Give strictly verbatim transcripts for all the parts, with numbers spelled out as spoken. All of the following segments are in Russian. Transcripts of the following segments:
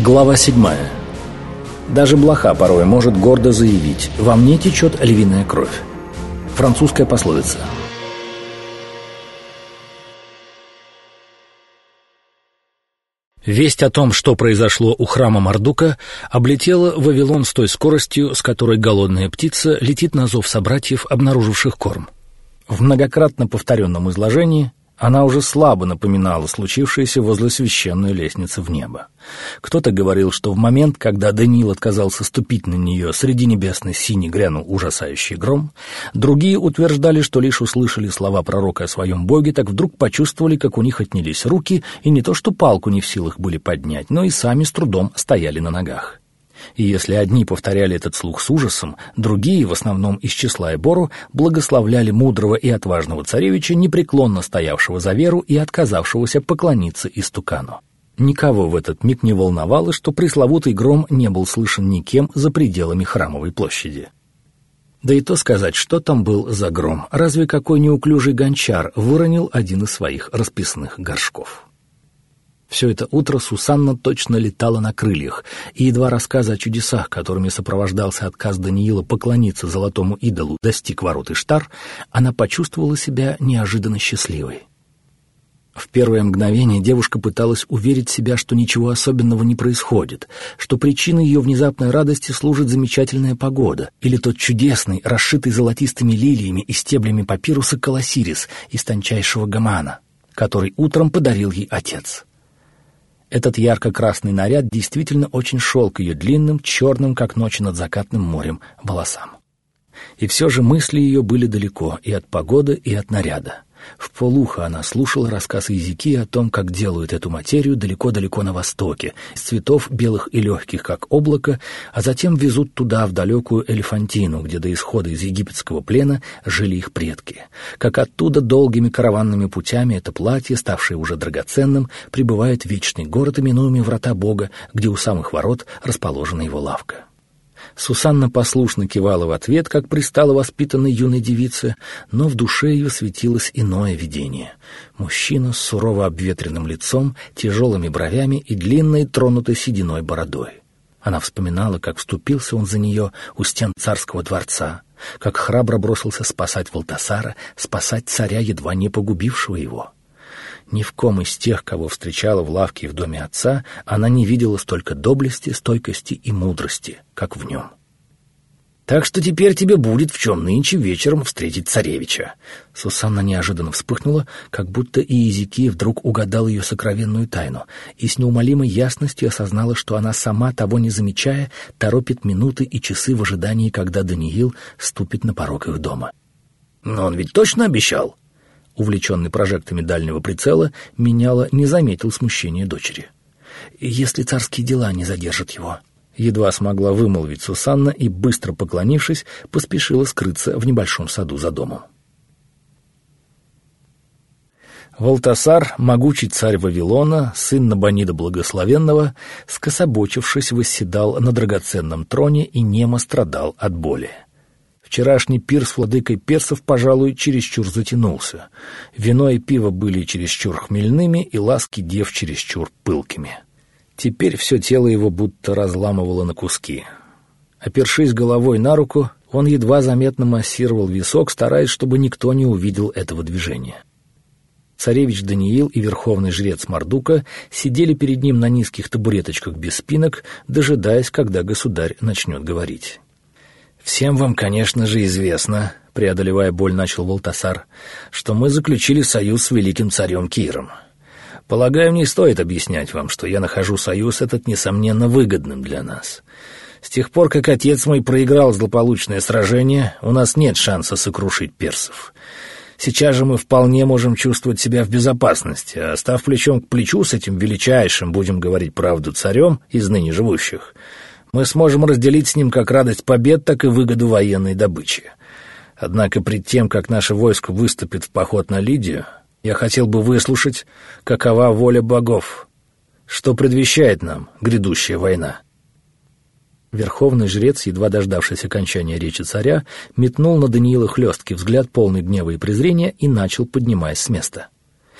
Глава седьмая. Даже блоха порой может гордо заявить: «Во мне течет львиная кровь». Французская пословица. Весть о том, что произошло у храма Мардука, облетела Вавилон с той скоростью, с которой голодная птица летит на зов собратьев, обнаруживших корм. В многократно повторенном изложении она уже слабо напоминала случившееся возле священной лестницы в небо. Кто-то говорил, что в момент, когда Даниил отказался ступить на нее, среди небесной сини грянул ужасающий гром. Другие утверждали, что лишь услышали слова пророка о своем Боге, так вдруг почувствовали, как у них отнялись руки, и не то что палку не в силах были поднять, но и сами с трудом стояли на ногах. И если одни повторяли этот слух с ужасом, другие, в основном из числа Эбору, благословляли мудрого и отважного царевича, непреклонно стоявшего за веру и отказавшегося поклониться истукану. Никого в этот миг не волновало, что пресловутый гром не был слышен никем за пределами храмовой площади. Да и то сказать, что там был за гром, разве какой неуклюжий гончар выронил один из своих расписных горшков. Все это утро Сусанна точно летала на крыльях, и едва рассказы о чудесах, которыми сопровождался отказ Даниила поклониться золотому идолу, достиг ворот Иштар, она почувствовала себя неожиданно счастливой. В первое мгновение девушка пыталась уверить себя, что ничего особенного не происходит, что причиной ее внезапной радости служит замечательная погода или тот чудесный, расшитый золотистыми лилиями и стеблями папируса колосирис из тончайшего гамана, который утром подарил ей отец. Этот ярко-красный наряд действительно очень шел к ее длинным, черным, как ночь над закатным морем, волосам. И все же мысли ее были далеко и от погоды, и от наряда. Вполуха она слушала рассказ Иезекии о том, как делают эту материю далеко-далеко на востоке, из цветов белых и легких, как облако, а затем везут туда, в далекую Элефантину, где до исхода из египетского плена жили их предки. Как оттуда долгими караванными путями это платье, ставшее уже драгоценным, прибывает в вечный город, именуемый Врата Бога, где у самых ворот расположена его лавка. Сусанна послушно кивала в ответ, как пристала воспитанной юной девице, но в душе ее светилось иное видение. Мужчина с сурово обветренным лицом, тяжелыми бровями и длинной тронутой сединой бородой. Она вспоминала, как вступился он за нее у стен царского дворца, как храбро бросился спасать Валтасара, спасать царя, едва не погубившего его. Ни в ком из тех, кого встречала в лавке и в доме отца, она не видела столько доблести, стойкости и мудрости, как в нем. «Так что теперь тебе будет в чем нынче вечером встретить царевича». Сусанна неожиданно вспыхнула, как будто Иезекия вдруг угадал ее сокровенную тайну, и с неумолимой ясностью осознала, что она сама, того не замечая, торопит минуты и часы в ожидании, когда Даниил ступит на порог их дома. «Но он ведь точно обещал?» Увлеченный прожектами дальнего прицела, меняла не заметил смущения дочери. «Если царские дела не задержат его», — едва смогла вымолвить Сусанна и, быстро поклонившись, поспешила скрыться в небольшом саду за домом. Валтасар, могучий царь Вавилона, сын Набонида Благословенного, скособочившись, восседал на драгоценном троне и немо страдал от боли. Вчерашний пир с владыкой персов, пожалуй, чересчур затянулся. Вино и пиво были чересчур хмельными, и ласки дев чересчур пылкими. Теперь все тело его будто разламывало на куски. Опершись головой на руку, он едва заметно массировал висок, стараясь, чтобы никто не увидел этого движения. Царевич Даниил и верховный жрец Мардука сидели перед ним на низких табуреточках без спинок, дожидаясь, когда государь начнет говорить. «Всем вам, конечно же, известно, — преодолевая боль, начал Валтасар, — что мы заключили союз с великим царем Киром. Полагаю, не стоит объяснять вам, что я нахожу союз этот, несомненно, выгодным для нас. С тех пор, как отец мой проиграл злополучное сражение, у нас нет шанса сокрушить персов. Сейчас же мы вполне можем чувствовать себя в безопасности, а став плечом к плечу с этим величайшим, будем говорить правду, царем из ныне живущих, мы сможем разделить с ним как радость побед, так и выгоду военной добычи. Однако пред тем, как наше войско выступит в поход на Лидию, я хотел бы выслушать, какова воля богов, что предвещает нам грядущая война». Верховный жрец, едва дождавшись окончания речи царя, метнул на Даниила хлесткий взгляд, полный гнева и презрения, и начал, поднимаясь с места.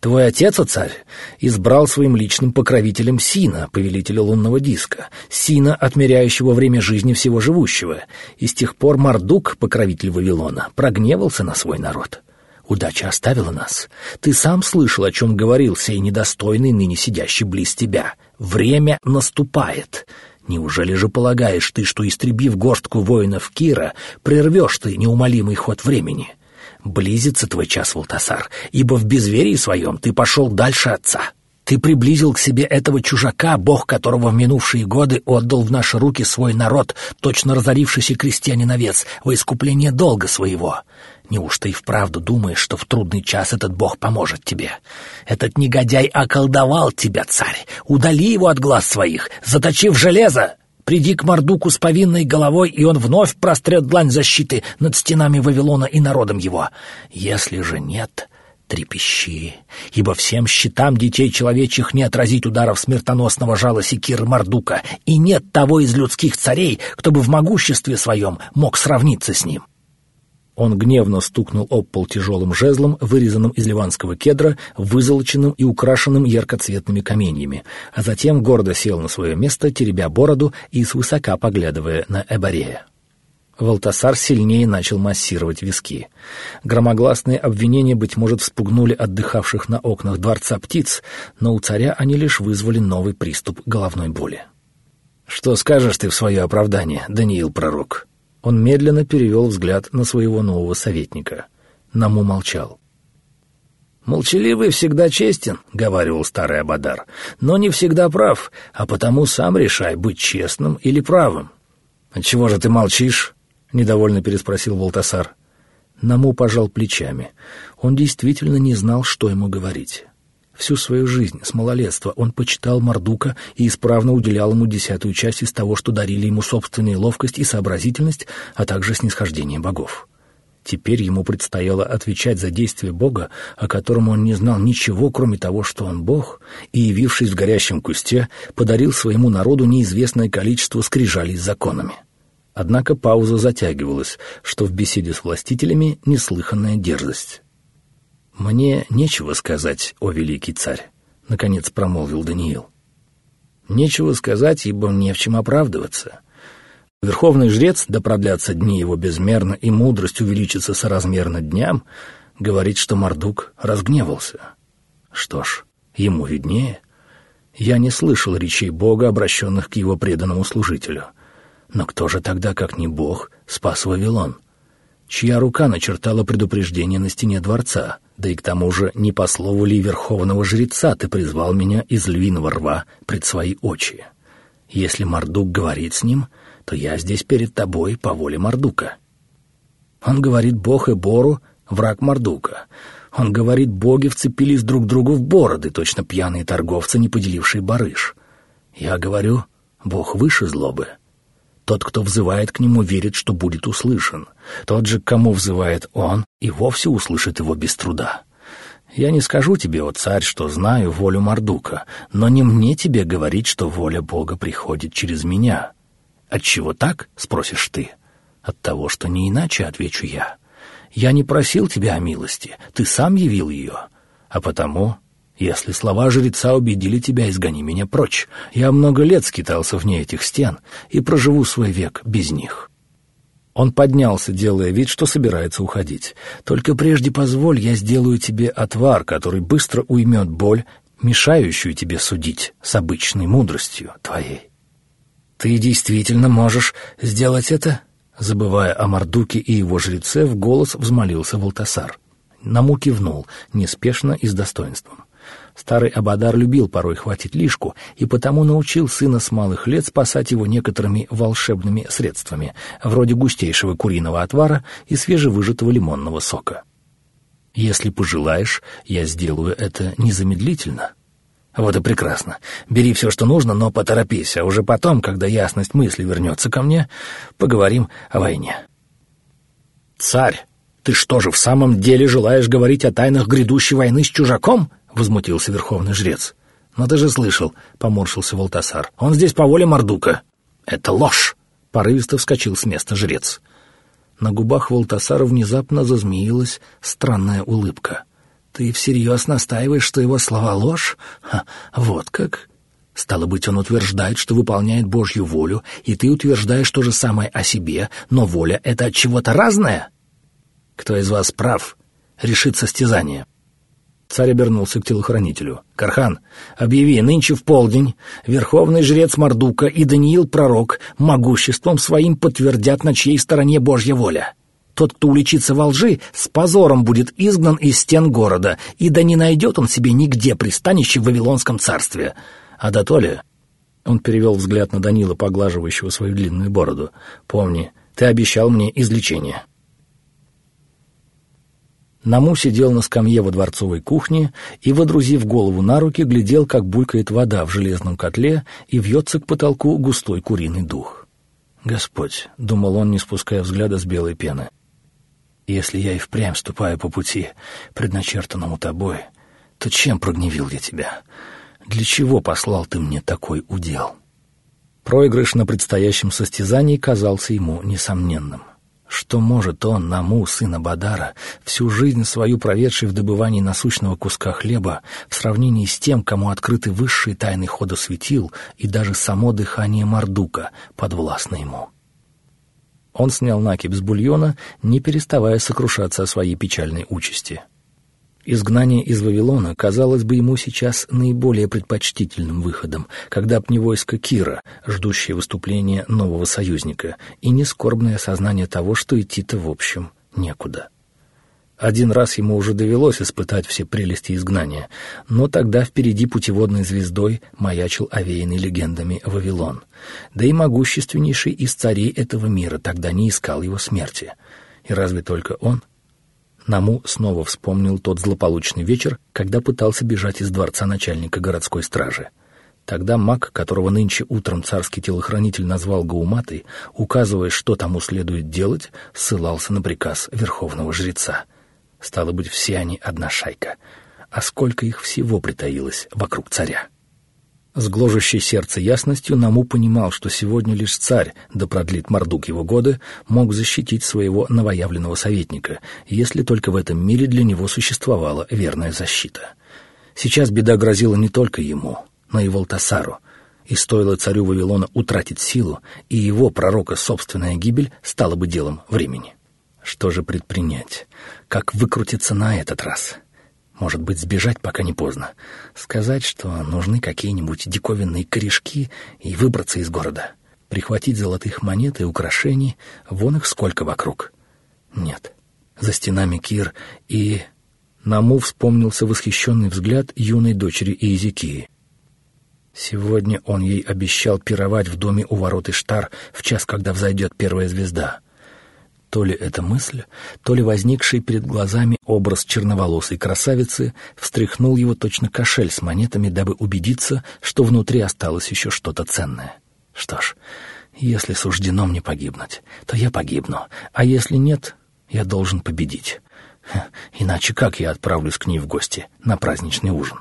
Твой отец, о царь, избрал своим личным покровителем Сина, повелителя лунного диска, Сина, отмеряющего время жизни всего живущего, и с тех пор Мардук, покровитель Вавилона, прогневался на свой народ. Удача оставила нас. Ты сам слышал, о чем говорил сей недостойный, ныне сидящий близ тебя. Время наступает. Неужели же полагаешь ты, что, истребив горстку воинов Кира, прервешь ты неумолимый ход времени? Близится твой час, Валтасар, ибо в безверии своем ты пошел дальше отца. Ты приблизил к себе этого чужака, бог которого в минувшие годы отдал в наши руки свой народ, точно разорившийся крестьянин-овец, во искупление долга своего. Неужто и вправду думаешь, что в трудный час этот бог поможет тебе? Этот негодяй околдовал тебя, царь. Удали его от глаз своих, заточи в железо. Приди к Мардуку с повинной головой, и он вновь прострет длань защиты над стенами Вавилона и народом его. Если же нет, трепещи, ибо всем щитам детей человечьих не отразить ударов смертоносного жала секиры Мардука, и нет того из людских царей, кто бы в могуществе своем мог сравниться с ним». Он гневно стукнул об пол тяжелым жезлом, вырезанным из ливанского кедра, вызолоченным и украшенным яркоцветными каменьями, а затем гордо сел на свое место, теребя бороду и свысока поглядывая на Эбарея. Валтасар сильнее начал массировать виски. Громогласные обвинения, быть может, вспугнули отдыхавших на окнах дворца птиц, но у царя они лишь вызвали новый приступ головной боли. «Что скажешь ты в свое оправдание, Даниил пророк?» Он медленно перевел взгляд на своего нового советника. Наму молчал. «Молчаливый всегда честен», — говаривал старый Абадар, — «но не всегда прав, а потому сам решай, быть честным или правым». «Отчего же ты молчишь?» — недовольно переспросил Валтасар. Наму пожал плечами. Он действительно не знал, что ему говорить. Всю свою жизнь, с малолетства, он почитал Мардука и исправно уделял ему десятую часть из того, что дарили ему собственная ловкость и сообразительность, а также снисхождение богов. Теперь ему предстояло отвечать за действия Бога, о котором он не знал ничего, кроме того, что он Бог, и, явившись в горящем кусте, подарил своему народу неизвестное количество скрижалей с законами. Однако пауза затягивалась, что в беседе с властителями неслыханная дерзость. «Мне нечего сказать, о великий царь», — наконец промолвил Даниил. «Нечего сказать, ибо не в чем оправдываться. Верховный жрец, да продлятся дни его безмерно, и мудрость увеличится соразмерно дням, говорит, что Мардук разгневался. Что ж, ему виднее. Я не слышал речей Бога, обращенных к его преданному служителю. Но кто же тогда, как не Бог, спас Вавилон? Чья рука начертала предупреждение на стене дворца? Да и к тому же, не по слову ли верховного жреца ты призвал меня из львиного рва пред свои очи? Если Мардук говорит с ним, то я здесь перед тобой по воле Мардука. Он говорит, Бог и Бору — враг Мардука. Он говорит, боги вцепились друг другу в бороды, точно пьяные торговцы, не поделившие барыш. Я говорю, Бог выше злобы. Тот, кто взывает к нему, верит, что будет услышан. Тот же, к кому взывает он, и вовсе услышит его без труда. Я не скажу тебе, о царь, что знаю волю Мардука, но не мне тебе говорить, что воля Бога приходит через меня. Отчего так, спросишь ты? От того, что не иначе, отвечу я. Я не просил тебя о милости, ты сам явил ее. А потому, если слова жреца убедили тебя, изгони меня прочь. Я много лет скитался вне этих стен и проживу свой век без них». Он поднялся, делая вид, что собирается уходить. «Только прежде позволь, я сделаю тебе отвар, который быстро уймет боль, мешающую тебе судить с обычной мудростью твоей». «Ты действительно можешь сделать это?» Забывая о Мардуке и его жреце, в голос взмолился Валтасар. Наму кивнул, неспешно и с достоинством. Старый Абадар любил порой хватить лишку, и потому научил сына с малых лет спасать его некоторыми волшебными средствами, вроде густейшего куриного отвара и свежевыжатого лимонного сока. «Если пожелаешь, я сделаю это незамедлительно». «Вот и прекрасно. Бери все, что нужно, но поторопись, а уже потом, когда ясность мысли вернется ко мне, поговорим о войне». «Царь, ты что же в самом деле желаешь говорить о тайнах грядущей войны с чужаком?» — возмутился верховный жрец. «Но ты же слышал», — поморщился Валтасар. «Он здесь по воле Мардука». «Это ложь!» — порывисто вскочил с места жрец. На губах Валтасара внезапно зазмеилась странная улыбка. Ты всерьез настаиваешь, что его слова ложь? Ха, вот как? Стало быть, он утверждает, что выполняет Божью волю, и ты утверждаешь то же самое о себе, но воля — это от чего-то разное? Кто из вас прав? Решит состязание. Царь обернулся к телохранителю. «Кархан, объяви, нынче в полдень верховный жрец Мардука и Даниил пророк могуществом своим подтвердят, на чьей стороне Божья воля. Тот, кто уличится во лжи, с позором будет изгнан из стен города, и да не найдет он себе нигде пристанище в Вавилонском царстве. А дотоле...» Он перевел взгляд на Данила, поглаживающего свою длинную бороду. «Помни, ты обещал мне излечение». Наму сидел на скамье во дворцовой кухне и, водрузив голову на руки, глядел, как булькает вода в железном котле и вьется к потолку густой куриный дух. «Господь», — думал он, не спуская взгляда с белой пены, — «если я и впрямь ступаю по пути, предначертанному тобой, то чем прогневил я тебя? Для чего послал ты мне такой удел?» Проигрыш на предстоящем состязании казался ему несомненным. Что может он, Наму, сын Абадара, всю жизнь свою проведший в добывании насущного куска хлеба, в сравнении с тем, кому открыты высшие тайны хода светил и даже само дыхание Мардука подвластно ему? Он снял накипь с бульона, не переставая сокрушаться о своей печальной участи. Изгнание из Вавилона казалось бы ему сейчас наиболее предпочтительным выходом, когда б не войско Кира, ждущее выступления нового союзника, и не скорбное осознание того, что идти-то в общем некуда. Один раз ему уже довелось испытать все прелести изгнания, но тогда впереди путеводной звездой маячил овеянный легендами Вавилон, да и могущественнейший из царей этого мира тогда не искал его смерти. И разве только он? Наму снова вспомнил тот злополучный вечер, когда пытался бежать из дворца начальника городской стражи. Тогда маг, которого нынче утром царский телохранитель назвал Гауматой, указывая, что тому следует делать, ссылался на приказ верховного жреца. Стало быть, все они одна шайка. А сколько их всего притаилось вокруг царя? С гложущей сердце ясностью Наму понимал, что сегодня лишь царь, да продлит Мардук его годы, мог защитить своего новоявленного советника, если только в этом мире для него существовала верная защита. Сейчас беда грозила не только ему, но и Валтасару, и стоило царю Вавилона утратить силу, и его, пророка, собственная гибель стала бы делом времени. Что же предпринять? Как выкрутиться на этот раз? Может быть, сбежать, пока не поздно. Сказать, что нужны какие-нибудь диковинные корешки, и выбраться из города. Прихватить золотых монет и украшений, вон их сколько вокруг. Нет, за стенами Кир, и... Наму вспомнился восхищенный взгляд юной дочери Иезекии. Сегодня он ей обещал пировать в доме у ворот Иштар в час, когда взойдет первая звезда. То ли эта мысль, то ли возникший перед глазами образ черноволосой красавицы встряхнул его точно кошель с монетами, дабы убедиться, что внутри осталось еще что-то ценное. Что ж, если суждено мне погибнуть, то я погибну, а если нет, я должен победить. Иначе как я отправлюсь к ней в гости на праздничный ужин?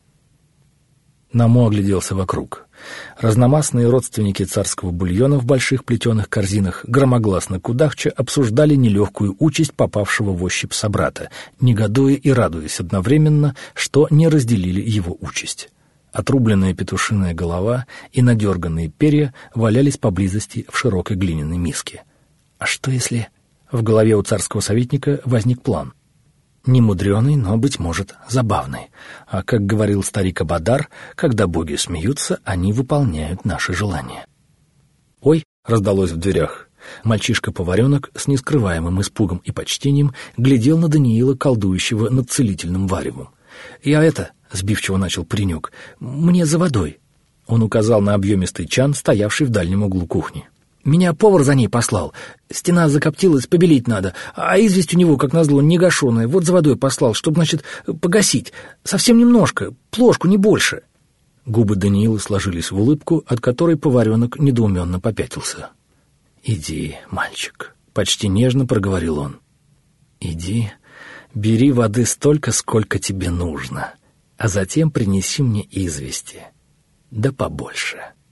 Наму огляделся вокруг. Разномастные родственники царского бульона в больших плетеных корзинах громогласно кудахча обсуждали нелегкую участь попавшего в ощупь собрата, негодуя и радуясь одновременно, что не разделили его участь. Отрубленная петушиная голова и надерганные перья валялись поблизости в широкой глиняной миске. А что если... В голове у царского советника возник план. Немудреный, но, быть может, забавный. А, как говорил старик Абадар, когда боги смеются, они выполняют наши желания. «Ой!» — раздалось в дверях. Мальчишка-поваренок с нескрываемым испугом и почтением глядел на Даниила, колдующего над целительным варевом. «Я это...» — сбивчиво начал паренек. «Мне за водой». Он указал на объемистый чан, стоявший в дальнем углу кухни. «Меня повар за ней послал. Стена закоптилась, побелить надо. А известь у него, как назло, негашеная. Вот за водой послал, чтобы, значит, погасить. Совсем немножко, плошку, не больше». Губы Даниила сложились в улыбку, от которой поваренок недоуменно попятился. «Иди, мальчик», — почти нежно проговорил он. «Иди, бери воды столько, сколько тебе нужно, а затем принеси мне извести. Да побольше».